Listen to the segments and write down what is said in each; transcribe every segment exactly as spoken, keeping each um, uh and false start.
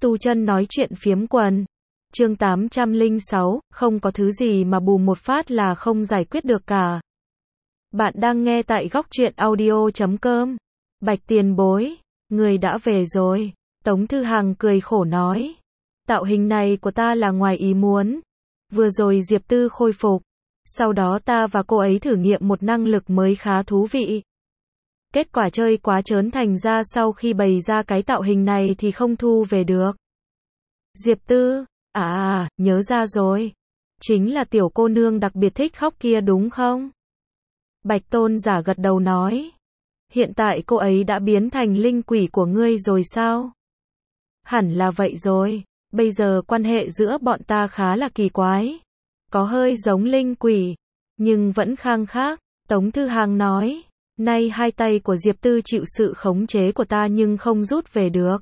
Tu chân nói chuyện phiếm quần. Chương tám trăm lẻ sáu, không có thứ gì mà bù một phát là không giải quyết được cả. Bạn đang nghe tại góc truyện audio chấm com. Bạch tiền bối, người đã về rồi. Tống Thư Hằng cười khổ nói. Tạo hình này của ta là ngoài ý muốn. Vừa rồi Diệp Tư khôi phục. Sau đó ta và cô ấy thử nghiệm một năng lực mới khá thú vị. Kết quả chơi quá trớn thành ra sau khi bày ra cái tạo hình này thì không thu về được. Diệp Tư, à à, nhớ ra rồi. Chính là tiểu cô nương đặc biệt thích khóc kia đúng không? Bạch Tôn giả gật đầu nói. Hiện tại cô ấy đã biến thành linh quỷ của ngươi rồi sao? Hẳn là vậy rồi. Bây giờ quan hệ giữa bọn ta khá là kỳ quái. Có hơi giống linh quỷ, nhưng vẫn khăng khác. Tống Thư Hằng nói. Nay hai tay của Diệp Tư chịu sự khống chế của ta nhưng không rút về được.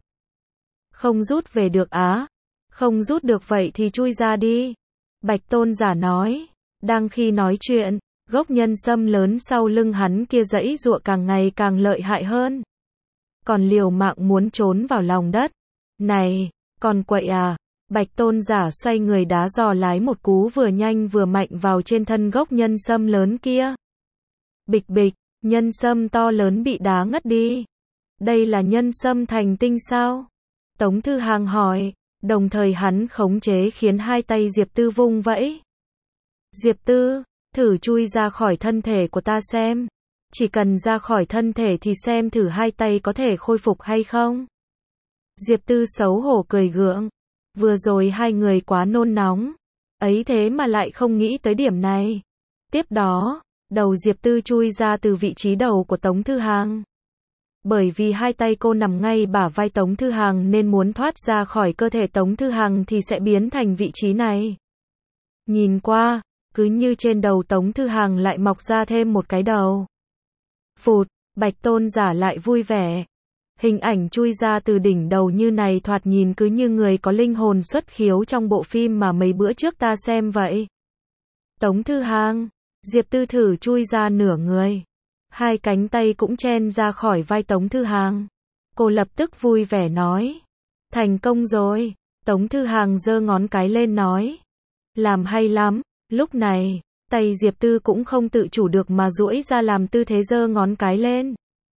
Không rút về được á? Không rút được vậy thì chui ra đi. Bạch Tôn giả nói. Đang khi nói chuyện, gốc nhân sâm lớn sau lưng hắn kia giãy giụa càng ngày càng lợi hại hơn. Còn liều mạng muốn trốn vào lòng đất. Này, còn quậy à? Bạch Tôn giả xoay người đá giò lái một cú vừa nhanh vừa mạnh vào trên thân gốc nhân sâm lớn kia. Bịch bịch, nhân sâm to lớn bị đá ngất đi. Đây là nhân sâm thành tinh sao? Tống Thư Hằng hỏi, đồng thời hắn khống chế khiến hai tay Diệp Tư vung vẫy. Diệp Tư, thử chui ra khỏi thân thể của ta xem. Chỉ cần ra khỏi thân thể thì xem thử hai tay có thể khôi phục hay không. Diệp Tư xấu hổ cười gượng. Vừa rồi hai người quá nôn nóng. Ấy thế mà lại không nghĩ tới điểm này. Tiếp đó, đầu Diệp Tư chui ra từ vị trí đầu của Tống Thư Hằng. Bởi vì hai tay cô nằm ngay bả vai Tống Thư Hằng nên muốn thoát ra khỏi cơ thể Tống Thư Hằng thì sẽ biến thành vị trí này. Nhìn qua, cứ như trên đầu Tống Thư Hằng lại mọc ra thêm một cái đầu. Phụt, Bạch Tôn giả lại vui vẻ. Hình ảnh chui ra từ đỉnh đầu như này thoạt nhìn cứ như người có linh hồn xuất khiếu trong bộ phim mà mấy bữa trước ta xem vậy. Tống Thư Hằng, Diệp Tư thử chui ra nửa người. Hai cánh tay cũng chen ra khỏi vai Tống Thư Hằng. Cô lập tức vui vẻ nói. Thành công rồi. Tống Thư Hằng giơ ngón cái lên nói. Làm hay lắm. Lúc này, tay Diệp Tư cũng không tự chủ được mà duỗi ra làm tư thế giơ ngón cái lên.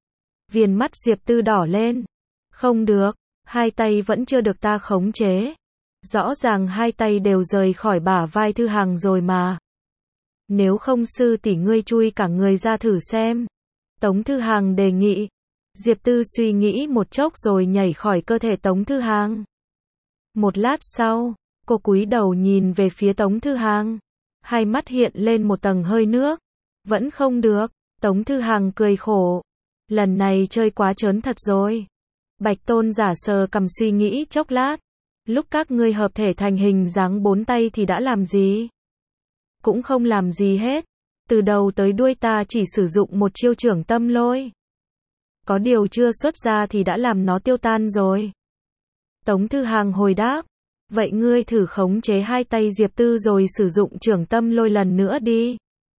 Viền mắt Diệp Tư đỏ lên. Không được, hai tay vẫn chưa được ta khống chế. Rõ ràng hai tay đều rời khỏi bả vai Thư Hằng rồi mà. Nếu không sư tỷ ngươi chui cả người ra thử xem. Tống Thư Hằng đề nghị. Diệp Tư suy nghĩ một chốc rồi nhảy khỏi cơ thể Tống Thư Hằng. Một lát sau, cô cúi đầu nhìn về phía Tống Thư Hằng. Hai mắt hiện lên một tầng hơi nước. Vẫn không được. Tống Thư Hằng cười khổ. Lần này chơi quá trớn thật rồi. Bạch Tôn giả sờ cằm suy nghĩ chốc lát. Lúc các ngươi hợp thể thành hình dáng bốn tay thì đã làm gì? Cũng không làm gì hết. Từ đầu tới đuôi ta chỉ sử dụng một chiêu trưởng tâm lôi. Có điều chưa xuất ra thì đã làm nó tiêu tan rồi. Tống Thư Hằng hồi đáp. Vậy ngươi thử khống chế hai tay Diệp Tư rồi sử dụng trưởng tâm lôi lần nữa đi.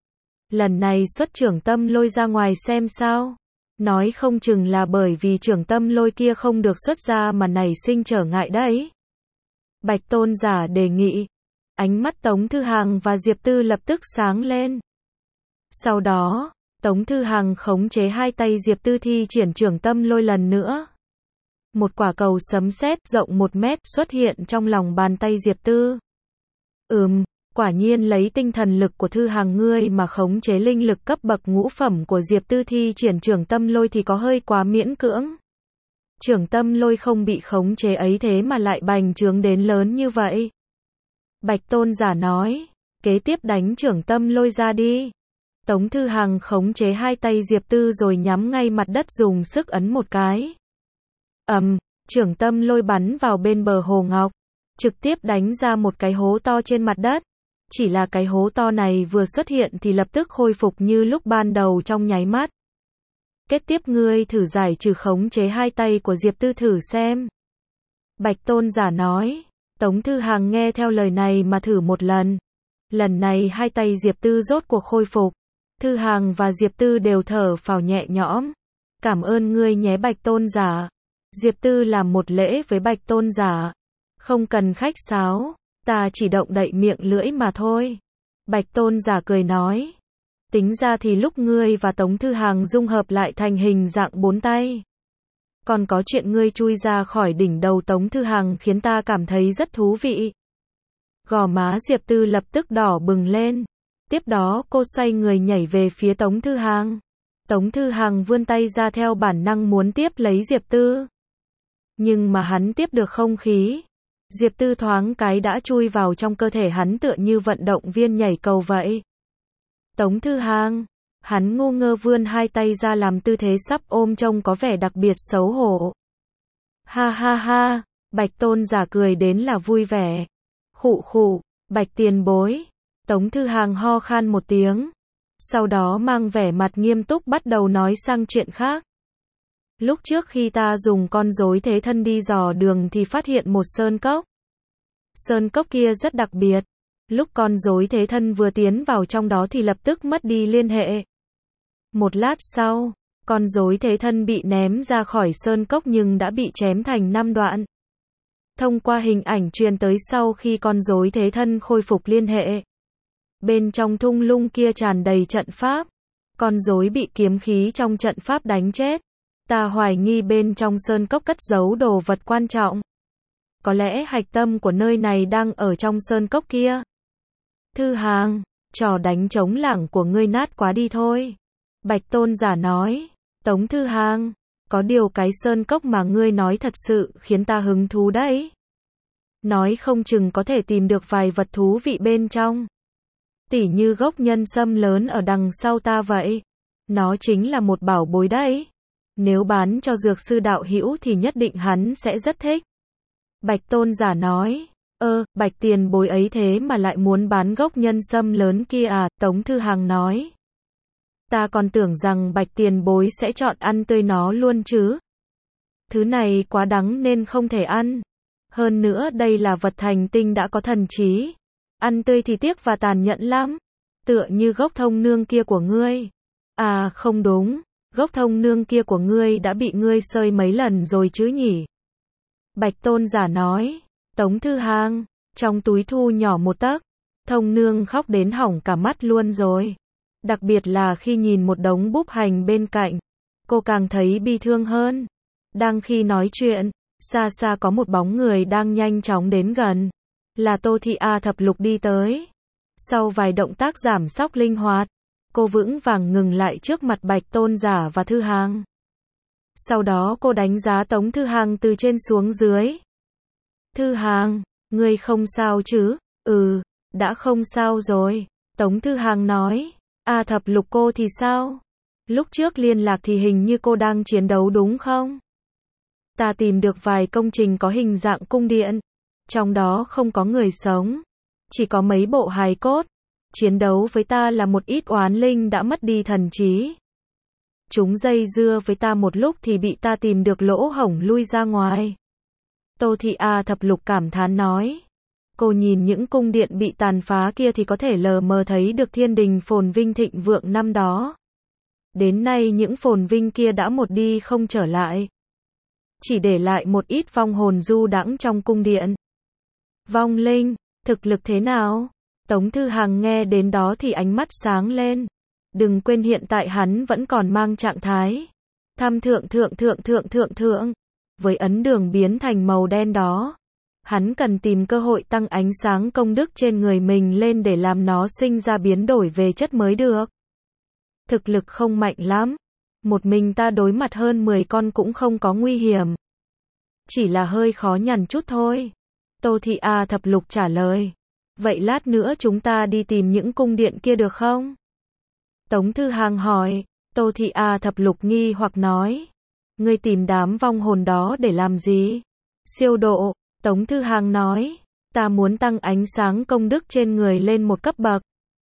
Lần này xuất trưởng tâm lôi ra ngoài xem sao. Nói không chừng là bởi vì trưởng tâm lôi kia không được xuất ra mà nảy sinh trở ngại đấy. Bạch Tôn giả đề nghị. Ánh mắt Tống Thư Hằng và Diệp Tư lập tức sáng lên. Sau đó, Tống Thư Hằng khống chế hai tay Diệp Tư thi triển trưởng tâm lôi lần nữa. Một quả cầu sấm sét rộng một mét xuất hiện trong lòng bàn tay Diệp Tư. Ừm, quả nhiên lấy tinh thần lực của Thư Hằng ngươi mà khống chế linh lực cấp bậc ngũ phẩm của Diệp Tư thi triển trưởng tâm lôi thì có hơi quá miễn cưỡng. Trưởng tâm lôi không bị khống chế ấy thế mà lại bành trướng đến lớn như vậy. Bạch Tôn giả nói, kế tiếp đánh trưởng tâm lôi ra đi. Tống Thư Hằng khống chế hai tay Diệp Tư rồi nhắm ngay mặt đất dùng sức ấn một cái. Ầm, um, trưởng tâm lôi bắn vào bên bờ hồ ngọc, trực tiếp đánh ra một cái hố to trên mặt đất. Chỉ là cái hố to này vừa xuất hiện thì lập tức khôi phục như lúc ban đầu trong nháy mắt. Kết tiếp ngươi thử giải trừ khống chế hai tay của Diệp Tư thử xem. Bạch Tôn giả nói. Tống Thư Hằng nghe theo lời này mà thử một lần. Lần này hai tay Diệp Tư rốt cuộc khôi phục. Thư Hằng và Diệp Tư đều thở phào nhẹ nhõm. Cảm ơn ngươi nhé Bạch Tôn giả. Diệp Tư làm một lễ với Bạch Tôn giả. Không cần khách sáo, ta chỉ động đậy miệng lưỡi mà thôi. Bạch Tôn giả cười nói. Tính ra thì lúc ngươi và Tống Thư Hàng dung hợp lại thành hình dạng bốn tay. Còn có chuyện ngươi chui ra khỏi đỉnh đầu Tống Thư Hàng khiến ta cảm thấy rất thú vị. Gò má Diệp Tư lập tức đỏ bừng lên. Tiếp đó cô xoay người nhảy về phía Tống Thư Hàng. Tống Thư Hàng vươn tay ra theo bản năng muốn tiếp lấy Diệp Tư. Nhưng mà hắn tiếp được không khí. Diệp Tư thoáng cái đã chui vào trong cơ thể hắn tựa như vận động viên nhảy cầu vậy. Tống Thư Hàng, hắn ngu ngơ vươn hai tay ra làm tư thế sắp ôm trông có vẻ đặc biệt xấu hổ. Ha ha ha, Bạch Tôn giả cười đến là vui vẻ. Khụ khụ, Bạch tiền bối. Tống Thư Hàng ho khan một tiếng. Sau đó mang vẻ mặt nghiêm túc bắt đầu nói sang chuyện khác. Lúc trước khi ta dùng con rối thế thân đi dò đường thì phát hiện một sơn cốc. Sơn cốc kia rất đặc biệt. Lúc con rối thế thân vừa tiến vào trong đó thì lập tức mất đi liên hệ. Một lát sau, con rối thế thân bị ném ra khỏi sơn cốc nhưng đã bị chém thành năm đoạn. Thông qua hình ảnh truyền tới sau khi con rối thế thân khôi phục liên hệ. Bên trong thung lũng kia tràn đầy trận pháp. Con rối bị kiếm khí trong trận pháp đánh chết. Ta hoài nghi bên trong sơn cốc cất giấu đồ vật quan trọng. Có lẽ hạch tâm của nơi này đang ở trong sơn cốc kia. Thư Hàng, trò đánh trống lảng của ngươi nát quá đi thôi. Bạch Tôn giả nói. Tống Thư Hàng, có điều cái sơn cốc mà ngươi nói thật sự khiến ta hứng thú đấy. Nói không chừng có thể tìm được vài vật thú vị bên trong. Tỉ như gốc nhân sâm lớn ở đằng sau ta vậy. Nó chính là một bảo bối đấy. Nếu bán cho dược sư đạo hữu thì nhất định hắn sẽ rất thích. Bạch Tôn giả nói. Ơ, Bạch tiền bối ấy thế mà lại muốn bán gốc nhân sâm lớn kia à, Tống Thư Hàng nói. Ta còn tưởng rằng Bạch tiền bối sẽ chọn ăn tươi nó luôn chứ. Thứ này quá đắng nên không thể ăn. Hơn nữa đây là vật thành tinh đã có thần trí. Ăn tươi thì tiếc và tàn nhẫn lắm. Tựa như gốc thông nương kia của ngươi. À không đúng, gốc thông nương kia của ngươi đã bị ngươi sơi mấy lần rồi chứ nhỉ. Bạch Tôn giả nói. Tống Thư Hàng, trong túi thu nhỏ một tấc. Thông nương khóc đến hỏng cả mắt luôn rồi. Đặc biệt là khi nhìn một đống búp hành bên cạnh. Cô càng thấy bi thương hơn. Đang khi nói chuyện, xa xa có một bóng người đang nhanh chóng đến gần. Là Tô Thị A Thập Lục đi tới. Sau vài động tác giảm sóc linh hoạt, cô vững vàng ngừng lại trước mặt Bạch Tôn giả và Thư Hàng. Sau đó cô đánh giá Tống Thư Hàng từ trên xuống dưới. Thư Hàng, ngươi không sao chứ? Ừ, đã không sao rồi. Tống Thư Hàng nói. A Thập Lục cô thì sao? Lúc trước liên lạc thì hình như cô đang chiến đấu đúng không? Ta tìm được vài công trình có hình dạng cung điện. Trong đó không có người sống. Chỉ có mấy bộ hài cốt. Chiến đấu với ta là một ít oán linh đã mất đi thần trí. Chúng dây dưa với ta một lúc thì bị ta tìm được lỗ hổng lui ra ngoài. Tô Thị A Thập Lục cảm thán nói. Cô nhìn những cung điện bị tàn phá kia thì có thể lờ mờ thấy được thiên đình phồn vinh thịnh vượng năm đó. Đến nay những phồn vinh kia đã một đi không trở lại. Chỉ để lại một ít vong hồn du đãng trong cung điện. Vong linh, thực lực thế nào? Tống Thư Hàng nghe đến đó thì ánh mắt sáng lên. Đừng quên hiện tại hắn vẫn còn mang trạng thái tham thượng thượng thượng thượng thượng thượng. Với ấn đường biến thành màu đen đó, hắn cần tìm cơ hội tăng ánh sáng công đức trên người mình lên để làm nó sinh ra biến đổi về chất mới được. Thực lực không mạnh lắm. Một mình ta đối mặt hơn mười con cũng không có nguy hiểm. Chỉ là hơi khó nhằn chút thôi. Tô Thị A Thập Lục trả lời. Vậy lát nữa chúng ta đi tìm những cung điện kia được không? Tống Thư Hàng hỏi. Tô Thị A Thập Lục nghi hoặc nói. Ngươi tìm đám vong hồn đó để làm gì? Siêu độ. Tống Thư Hàng nói. Ta muốn tăng ánh sáng công đức trên người lên một cấp bậc.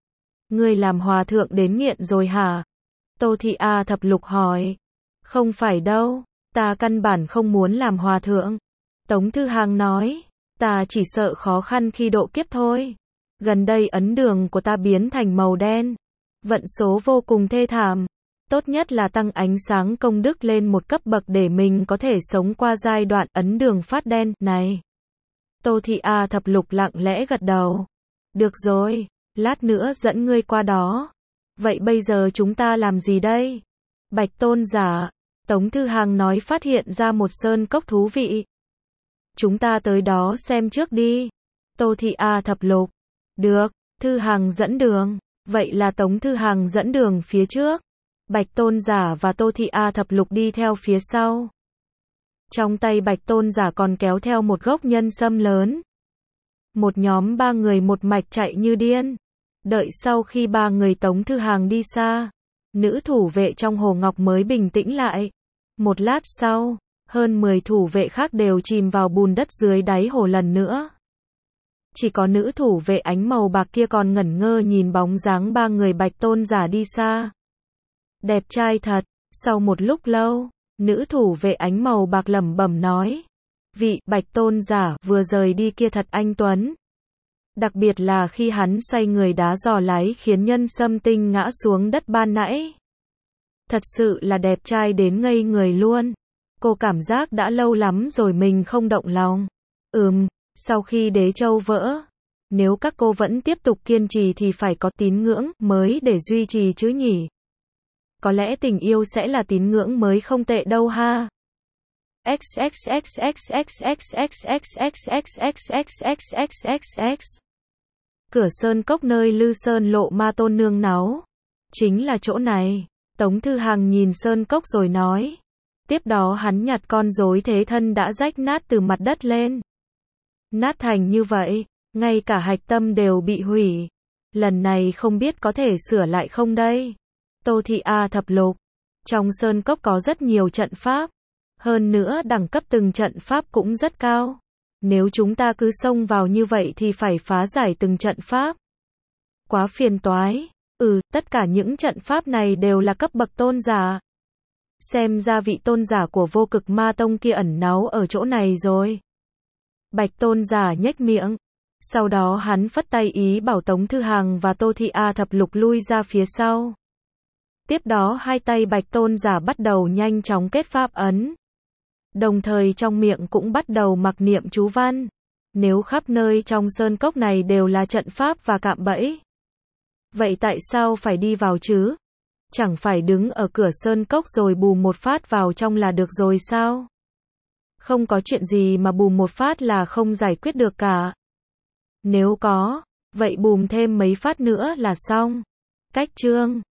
Ngươi làm hòa thượng đến nghiện rồi hả? Tô Thị A Thập Lục hỏi. Không phải đâu. Ta căn bản không muốn làm hòa thượng. Tống Thư Hàng nói. Ta chỉ sợ khó khăn khi độ kiếp thôi. Gần đây ấn đường của ta biến thành màu đen. Vận số vô cùng thê thảm. Tốt nhất là tăng ánh sáng công đức lên một cấp bậc để mình có thể sống qua giai đoạn ấn đường phát đen này. Tô Thị A Thập Lục lặng lẽ gật đầu. Được rồi, lát nữa dẫn ngươi qua đó. Vậy bây giờ chúng ta làm gì đây? Bạch Tôn giả, Tống Thư Hàng nói phát hiện ra một sơn cốc thú vị. Chúng ta tới đó xem trước đi. Tô Thị A Thập Lục. Được, Thư Hàng dẫn đường. Vậy là Tống Thư Hàng dẫn đường phía trước. Bạch Tôn giả và Tô Thị A Thập Lục đi theo phía sau. Trong tay Bạch Tôn giả còn kéo theo một gốc nhân sâm lớn. Một nhóm ba người một mạch chạy như điên. Đợi sau khi ba người Tống Thư Hàng đi xa, nữ thủ vệ trong hồ ngọc mới bình tĩnh lại. Một lát sau, hơn mười thủ vệ khác đều chìm vào bùn đất dưới đáy hồ lần nữa. Chỉ có nữ thủ vệ ánh màu bạc kia còn ngẩn ngơ nhìn bóng dáng ba người Bạch Tôn giả đi xa. Đẹp trai thật. Sau một lúc lâu, nữ thủ vệ ánh màu bạc lẩm bẩm nói. Vị Bạch Tôn giả vừa rời đi kia thật anh tuấn. Đặc biệt là khi hắn xoay người đá giò lái khiến nhân sâm tinh ngã xuống đất ban nãy. Thật sự là đẹp trai đến ngây người luôn. Cô cảm giác đã lâu lắm rồi mình không động lòng. Ừm, sau khi đế châu vỡ, nếu các cô vẫn tiếp tục kiên trì thì phải có tín ngưỡng mới để duy trì chứ nhỉ. Có lẽ tình yêu sẽ là tín ngưỡng mới không tệ đâu ha. Cửa sơn cốc nơi Lư Sơn Lộ Ma Tôn nương náu. Chính là chỗ này. Tống Thư Hàng nhìn sơn cốc rồi nói. Tiếp đó hắn nhặt con rối thế thân đã rách nát từ mặt đất lên. Nát thành như vậy, ngay cả hạch tâm đều bị hủy. Lần này không biết có thể sửa lại không đây. Tô Thị A Thập Lục. Trong sơn cốc có rất nhiều trận pháp. Hơn nữa đẳng cấp từng trận pháp cũng rất cao. Nếu chúng ta cứ xông vào như vậy thì phải phá giải từng trận pháp. Quá phiền toái. Ừ, tất cả những trận pháp này đều là cấp bậc tôn giả. Xem ra vị tôn giả của Vô Cực Ma Tông kia ẩn náu ở chỗ này rồi. Bạch Tôn giả nhếch miệng. Sau đó hắn phất tay ý bảo Tống Thư Hàng và Tô Thị A Thập Lục lui ra phía sau. Tiếp đó hai tay Bạch Tôn giả bắt đầu nhanh chóng kết pháp ấn. Đồng thời trong miệng cũng bắt đầu mặc niệm chú văn. Nếu khắp nơi trong sơn cốc này đều là trận pháp và cạm bẫy, vậy tại sao phải đi vào chứ? Chẳng phải đứng ở cửa sơn cốc rồi bùm một phát vào trong là được rồi sao? Không có chuyện gì mà bùm một phát là không giải quyết được cả. Nếu có, vậy bùm thêm mấy phát nữa là xong. Cách chương